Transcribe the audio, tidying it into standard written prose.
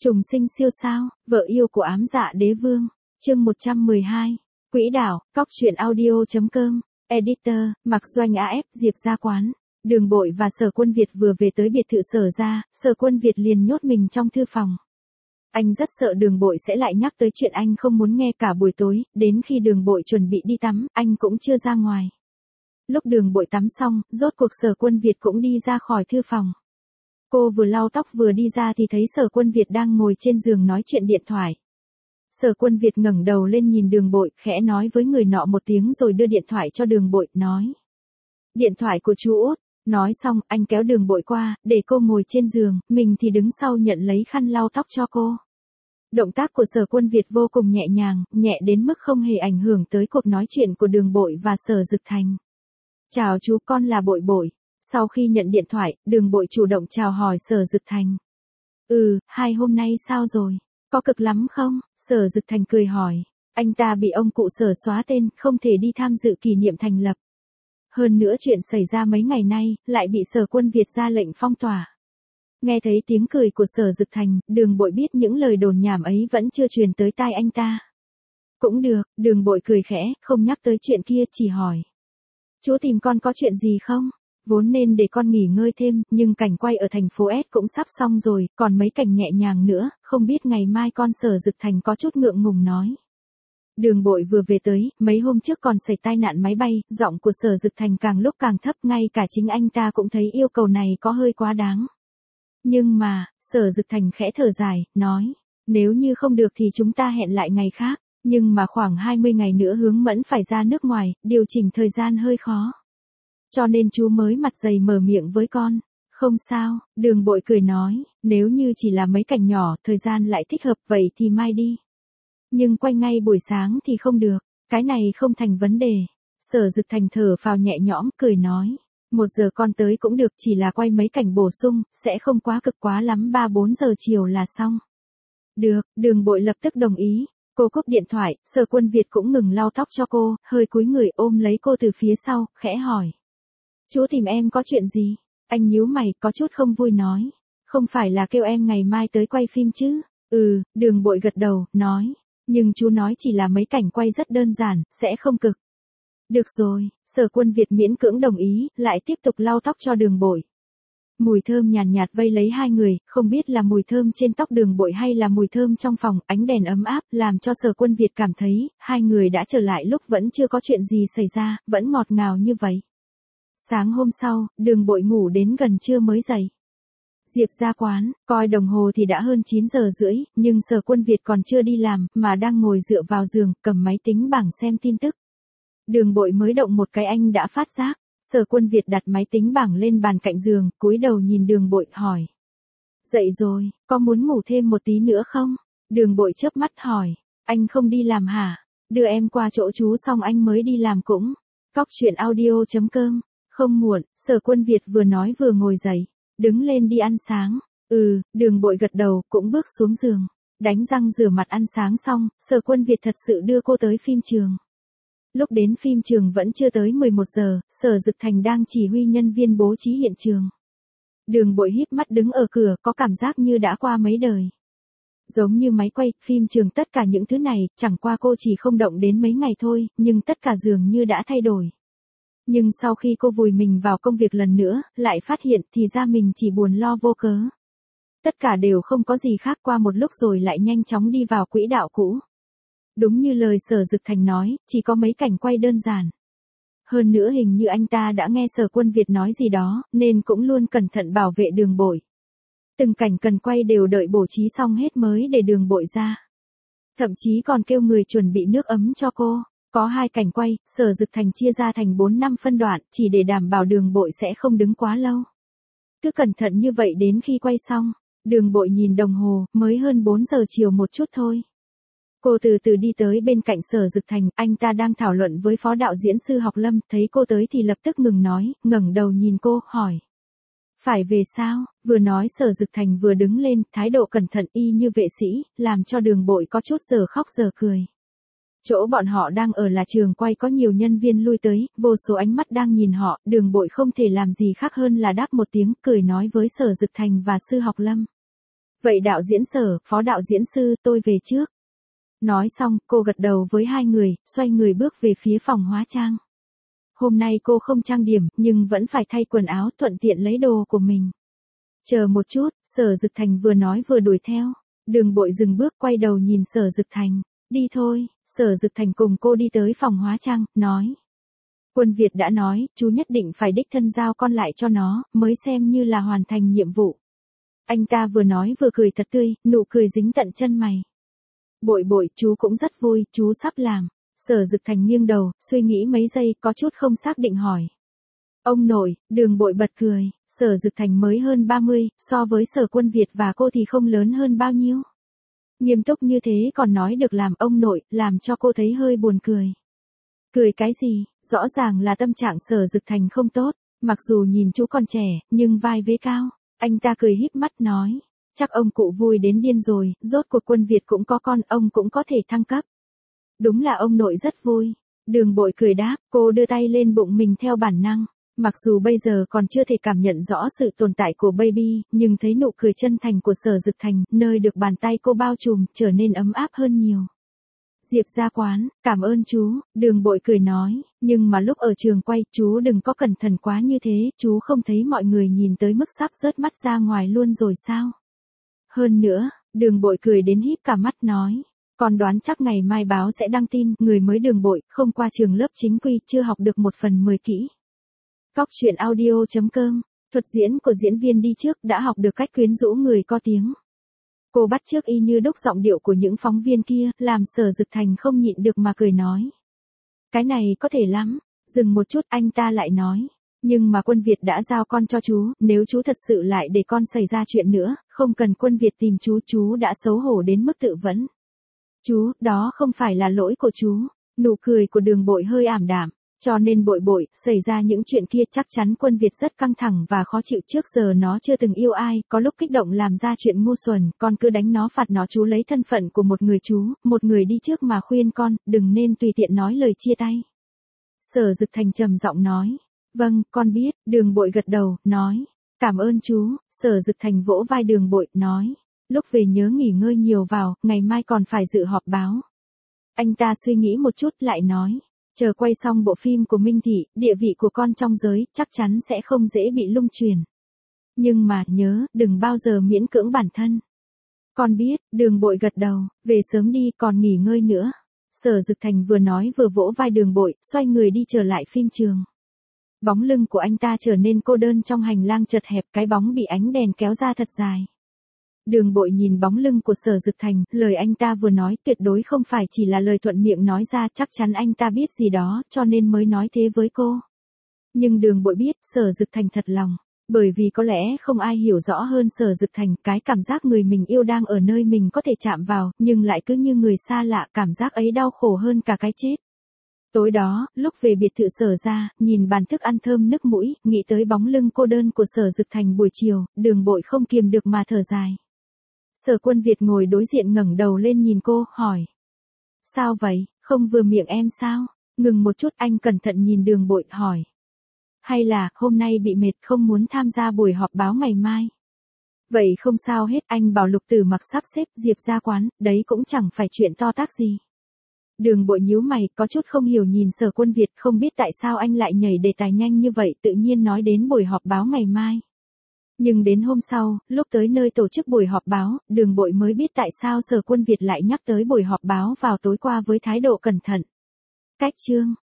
Trùng sinh siêu sao, vợ yêu của ám dạ đế vương. Chương 112. Quỹ đạo, Cóc truyện audio.com. Editor, Mạc Doanh AF, Diệp Gia Quán. Đường Bội và Sở Quân Việt vừa về tới biệt thự Sở gia, Sở Quân Việt liền nhốt mình trong thư phòng. Anh rất sợ Đường Bội sẽ lại nhắc tới chuyện anh không muốn nghe cả buổi tối, đến khi Đường Bội chuẩn bị đi tắm, anh cũng chưa ra ngoài. Lúc Đường Bội tắm xong, rốt cuộc Sở Quân Việt cũng đi ra khỏi thư phòng. Cô vừa lau tóc vừa đi ra thì thấy Sở Quân Việt đang ngồi trên giường nói chuyện điện thoại. Sở Quân Việt ngẩng đầu lên nhìn Đường Bội, khẽ nói với người nọ một tiếng rồi đưa điện thoại cho Đường Bội, nói. Điện thoại của chú Út. Nói xong, anh kéo Đường Bội qua, để cô ngồi trên giường, mình thì đứng sau nhận lấy khăn lau tóc cho cô. Động tác của Sở Quân Việt vô cùng nhẹ nhàng, nhẹ đến mức không hề ảnh hưởng tới cuộc nói chuyện của Đường Bội và Sở Dực Thành. Chào chú, con là Bội Bội. Sau khi nhận điện thoại, Đường Bội chủ động chào hỏi Sở Dực Thành. Hai hôm nay sao rồi? Có cực lắm không? Sở Dực Thành cười hỏi. Anh ta bị ông cụ Sở xóa tên, không thể đi tham dự kỷ niệm thành lập. Hơn nữa chuyện xảy ra mấy ngày nay, lại bị Sở Quân Việt ra lệnh phong tỏa. Nghe thấy tiếng cười của Sở Dực Thành, Đường Bội biết những lời đồn nhảm ấy vẫn chưa truyền tới tai anh ta. Cũng được, Đường Bội cười khẽ, không nhắc tới chuyện kia, chỉ hỏi. Chú tìm con có chuyện gì không? Vốn nên để con nghỉ ngơi thêm, nhưng cảnh quay ở thành phố S cũng sắp xong rồi, còn mấy cảnh nhẹ nhàng nữa, không biết ngày mai con. Sở Dực Thành có chút ngượng ngùng nói. Đường Bội vừa về tới, mấy hôm trước còn xảy tai nạn máy bay, giọng của Sở Dực Thành càng lúc càng thấp, ngay cả chính anh ta cũng thấy yêu cầu này có hơi quá đáng. Nhưng mà, Sở Dực Thành khẽ thở dài, nói, nếu như không được thì chúng ta hẹn lại ngày khác, nhưng mà khoảng 20 ngày nữa Hướng Mẫn phải ra nước ngoài, điều chỉnh thời gian hơi khó. Cho nên chú mới mặt dày mở miệng với con. Không sao, Đường Bội cười nói, nếu như chỉ là mấy cảnh nhỏ, thời gian lại thích hợp vậy thì mai đi. Nhưng quay ngay buổi sáng thì không được, cái này không thành vấn đề. Sở Dực Thành thở phào nhẹ nhõm, cười nói. 1 giờ con tới cũng được, chỉ là quay mấy cảnh bổ sung, sẽ không quá cực, quá lắm 3-4 giờ chiều là xong. Được, Đường Bội lập tức đồng ý. Cô cúp điện thoại, Sở Quân Việt cũng ngừng lau tóc cho cô, hơi cúi người ôm lấy cô từ phía sau, khẽ hỏi. Chú tìm em có chuyện gì? Anh nhíu mày, có chút không vui nói. Không phải là kêu em ngày mai tới quay phim chứ? Đường Bội gật đầu, nói. Nhưng chú nói chỉ là mấy cảnh quay rất đơn giản, sẽ không cực. Được rồi, Sở Quân Việt miễn cưỡng đồng ý, lại tiếp tục lau tóc cho Đường Bội. Mùi thơm nhàn nhạt vây lấy hai người, không biết là mùi thơm trên tóc Đường Bội hay là mùi thơm trong phòng, ánh đèn ấm áp, làm cho Sở Quân Việt cảm thấy, hai người đã trở lại lúc vẫn chưa có chuyện gì xảy ra, vẫn ngọt ngào như vậy. Sáng hôm sau, Đường Bội ngủ đến gần trưa mới dậy. Diệp Gia Quán, coi đồng hồ thì đã hơn 9 giờ rưỡi, nhưng Sở Quân Việt còn chưa đi làm, mà đang ngồi dựa vào giường, cầm máy tính bảng xem tin tức. Đường Bội mới động một cái anh đã phát giác. Sở Quân Việt đặt máy tính bảng lên bàn cạnh giường, cúi đầu nhìn Đường Bội, hỏi. Dậy rồi, có muốn ngủ thêm một tí nữa không? Đường Bội chớp mắt hỏi. Anh không đi làm hả? Đưa em qua chỗ chú xong anh mới đi làm cũng. Cóc truyện audio.com. Không muộn, Sở Quân Việt vừa nói vừa ngồi dậy. Đứng lên đi ăn sáng. Đường Bội gật đầu, cũng bước xuống giường. Đánh răng rửa mặt ăn sáng xong, Sở Quân Việt thật sự đưa cô tới phim trường. Lúc đến phim trường vẫn chưa tới 11 giờ, Sở Dực Thành đang chỉ huy nhân viên bố trí hiện trường. Đường Bội híp mắt đứng ở cửa, có cảm giác như đã qua mấy đời. Giống như máy quay, phim trường, tất cả những thứ này, chẳng qua cô chỉ không động đến mấy ngày thôi, nhưng tất cả dường như đã thay đổi. Nhưng sau khi cô vùi mình vào công việc lần nữa, lại phát hiện thì ra mình chỉ buồn lo vô cớ. Tất cả đều không có gì khác, qua một lúc rồi lại nhanh chóng đi vào quỹ đạo cũ. Đúng như lời Sở Dực Thành nói, chỉ có mấy cảnh quay đơn giản. Hơn nữa hình như anh ta đã nghe Sở Quân Việt nói gì đó, nên cũng luôn cẩn thận bảo vệ Đường Bội. Từng cảnh cần quay đều đợi bố trí xong hết mới để Đường Bội ra. Thậm chí còn kêu người chuẩn bị nước ấm cho cô. Có 2 cảnh quay, Sở Dực Thành chia ra thành 4-5 phân đoạn, chỉ để đảm bảo Đường Bội sẽ không đứng quá lâu. Cứ cẩn thận như vậy đến khi quay xong, Đường Bội nhìn đồng hồ, mới hơn 4 giờ chiều một chút thôi. Cô từ từ đi tới bên cạnh Sở Dực Thành, anh ta đang thảo luận với phó đạo diễn sư Học Lâm, thấy cô tới thì lập tức ngừng nói, ngẩng đầu nhìn cô, hỏi. Phải về sao? Vừa nói Sở Dực Thành vừa đứng lên, thái độ cẩn thận y như vệ sĩ, làm cho Đường Bội có chút giờ khóc giờ cười. Chỗ bọn họ đang ở là trường quay, có nhiều nhân viên lui tới, vô số ánh mắt đang nhìn họ, Đường Bội không thể làm gì khác hơn là đáp một tiếng, cười nói với Sở Dực Thành và sư Học Lâm. Vậy đạo diễn Sở, phó đạo diễn Sư, tôi về trước. Nói xong, cô gật đầu với hai người, xoay người bước về phía phòng hóa trang. Hôm nay cô không trang điểm, nhưng vẫn phải thay quần áo thuận tiện lấy đồ của mình. Chờ một chút, Sở Dực Thành vừa nói vừa đuổi theo. Đường Bội dừng bước quay đầu nhìn Sở Dực Thành. Đi thôi, Sở Dực Thành cùng cô đi tới phòng hóa trang, nói. Quân Việt đã nói, chú nhất định phải đích thân giao con lại cho nó, mới xem như là hoàn thành nhiệm vụ. Anh ta vừa nói vừa cười thật tươi, nụ cười dính tận chân mày. Bội bội, chú cũng rất vui, chú sắp làm. Sở Dực Thành nghiêng đầu, suy nghĩ mấy giây, có chút không xác định hỏi. Ông nội, Đường Bội bật cười, Sở Dực Thành mới hơn 30, so với Sở Quân Việt và cô thì không lớn hơn bao nhiêu. Nghiêm túc như thế còn nói được làm ông nội, làm cho cô thấy hơi buồn cười. Cười cái gì, rõ ràng là tâm trạng Sở Dực Thành không tốt, mặc dù nhìn chú còn trẻ, nhưng vai vế cao. Anh ta cười híp mắt nói, chắc ông cụ vui đến điên rồi, rốt cuộc Quân Việt cũng có con, ông cũng có thể thăng cấp. Đúng là ông nội rất vui. Đường Bội cười đáp, cô đưa tay lên bụng mình theo bản năng. Mặc dù bây giờ còn chưa thể cảm nhận rõ sự tồn tại của baby, nhưng thấy nụ cười chân thành của Sở Dực Thành, nơi được bàn tay cô bao trùm, trở nên ấm áp hơn nhiều. Diệp Gia Quán, cảm ơn chú, Đường Bội cười nói, nhưng mà lúc ở trường quay, chú đừng có cẩn thận quá như thế, chú không thấy mọi người nhìn tới mức sắp rớt mắt ra ngoài luôn rồi sao? Hơn nữa, Đường Bội cười đến híp cả mắt nói, con đoán chắc ngày mai báo sẽ đăng tin, người mới Đường Bội, không qua trường lớp chính quy, chưa học được 1/10 kỹ. Cóc truyện audio.com, thuật diễn của diễn viên đi trước đã học được cách quyến rũ người có tiếng. Cô bắt chước y như đúc giọng điệu của những phóng viên kia, làm Sở Dực Thành không nhịn được mà cười nói. Cái này có thể lắm, dừng một chút anh ta lại nói. Nhưng mà Quân Việt đã giao con cho chú, nếu chú thật sự lại để con xảy ra chuyện nữa, không cần Quân Việt tìm chú đã xấu hổ đến mức tự vẫn. Chú, đó không phải là lỗi của chú. Nụ cười của Đường Bội hơi ảm đạm. Cho nên Bội, xảy ra những chuyện kia chắc chắn Quân Việt rất căng thẳng và khó chịu, trước giờ nó chưa từng yêu ai, có lúc kích động làm ra chuyện ngu xuẩn, con cứ đánh nó phạt nó, chú lấy thân phận của một người chú, một người đi trước mà khuyên con, đừng nên tùy tiện nói lời chia tay. Sở Dực Thành trầm giọng nói, vâng, con biết, Đường Bội gật đầu, nói, cảm ơn chú. Sở Dực Thành vỗ vai Đường Bội, nói, lúc về nhớ nghỉ ngơi nhiều vào, ngày mai còn phải dự họp báo. Anh ta suy nghĩ một chút lại nói, chờ quay xong bộ phim của Minh Thị, địa vị của con trong giới, chắc chắn sẽ không dễ bị lung truyền. Nhưng mà, nhớ, đừng bao giờ miễn cưỡng bản thân. Con biết, Đường Bội gật đầu, về sớm đi, còn nghỉ ngơi nữa. Sở Dực Thành vừa nói vừa vỗ vai Đường Bội, xoay người đi trở lại phim trường. Bóng lưng của anh ta trở nên cô đơn trong hành lang chật hẹp, cái bóng bị ánh đèn kéo ra thật dài. Đường Bội nhìn bóng lưng của Sở Dực Thành, lời anh ta vừa nói tuyệt đối không phải chỉ là lời thuận miệng nói ra, chắc chắn anh ta biết gì đó, cho nên mới nói thế với cô. Nhưng Đường Bội biết, Sở Dực Thành thật lòng, bởi vì có lẽ không ai hiểu rõ hơn Sở Dực Thành, cái cảm giác người mình yêu đang ở nơi mình có thể chạm vào, nhưng lại cứ như người xa lạ, cảm giác ấy đau khổ hơn cả cái chết. Tối đó, lúc về biệt thự Sở ra, nhìn bàn thức ăn thơm nức mũi, nghĩ tới bóng lưng cô đơn của Sở Dực Thành buổi chiều, Đường Bội không kiềm được mà thở dài. Sở Quân Việt ngồi đối diện ngẩng đầu lên nhìn cô, hỏi. Sao vậy, không vừa miệng em sao? Ngừng một chút anh cẩn thận nhìn Đường Bội, hỏi. Hay là, hôm nay bị mệt không muốn tham gia buổi họp báo ngày mai? Vậy không sao hết, anh bảo Lục Tử Mặc sắp xếp Diệp Gia Quán, đấy cũng chẳng phải chuyện to tát gì. Đường Bội nhíu mày, có chút không hiểu nhìn Sở Quân Việt, không biết tại sao anh lại nhảy đề tài nhanh như vậy, tự nhiên nói đến buổi họp báo ngày mai. Nhưng đến hôm sau, lúc tới nơi tổ chức buổi họp báo, Đường Bội mới biết tại sao Sở Quân Việt lại nhắc tới buổi họp báo vào tối qua với thái độ cẩn thận. Cách chương